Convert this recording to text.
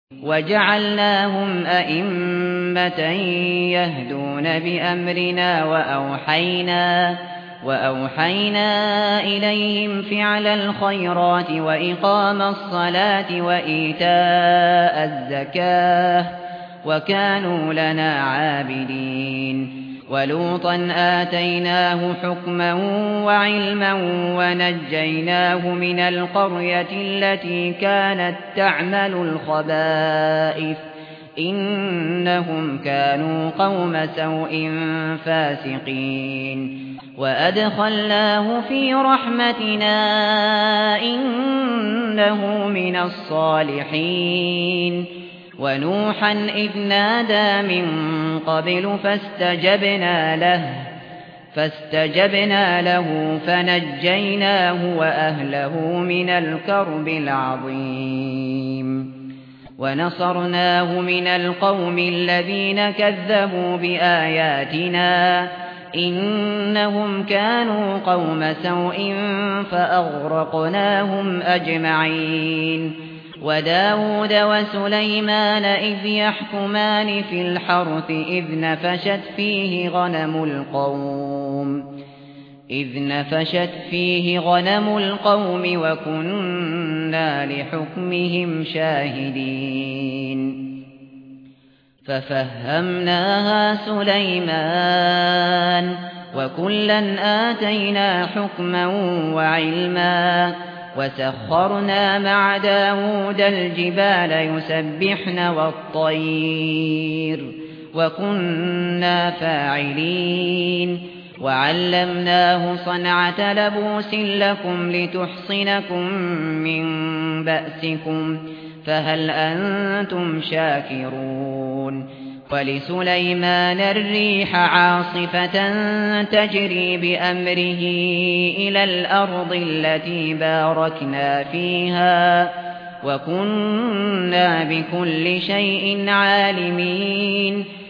وجعلناهم أئمة يهدون بأمرنا وأوحينا إليهم فعل الخيرات وإقام الصلاة وإيتاء الزكاة وكانوا لنا عابدين. ولوطا آتيناه حكما وعلما ونجيناه من القرية التي كانت تعمل الخبائث إنهم كانوا قوم سوء فاسقين. وأدخلناه في رحمتنا إنه من الصالحين. ونوحا إذ نادى من قبل فاستجبنا له فنجيناه وأهله من الكرب العظيم. ونصرناه من القوم الذين كذبوا بآياتنا إنهم كانوا قوم سوء فأغرقناهم أجمعين. وداود وسليمان إذ يحكمان في الحرث إذ نفشت فيه غنم القوم وكنا لحكمهم شاهدين. ففهمناها سليمان وكلا آتينا حكما وعلما. وسخرنا مع داود الجبال يسبحن والطير وكنا فاعلين. وعلمناه صنعة لبوس لكم لتحصنكم من بأسكم فهل أنتم شاكرون. ولسليمان الريح عاصفة تجري بأمره إلى الأرض التي باركنا فيها وكنا بكل شيء عالمين.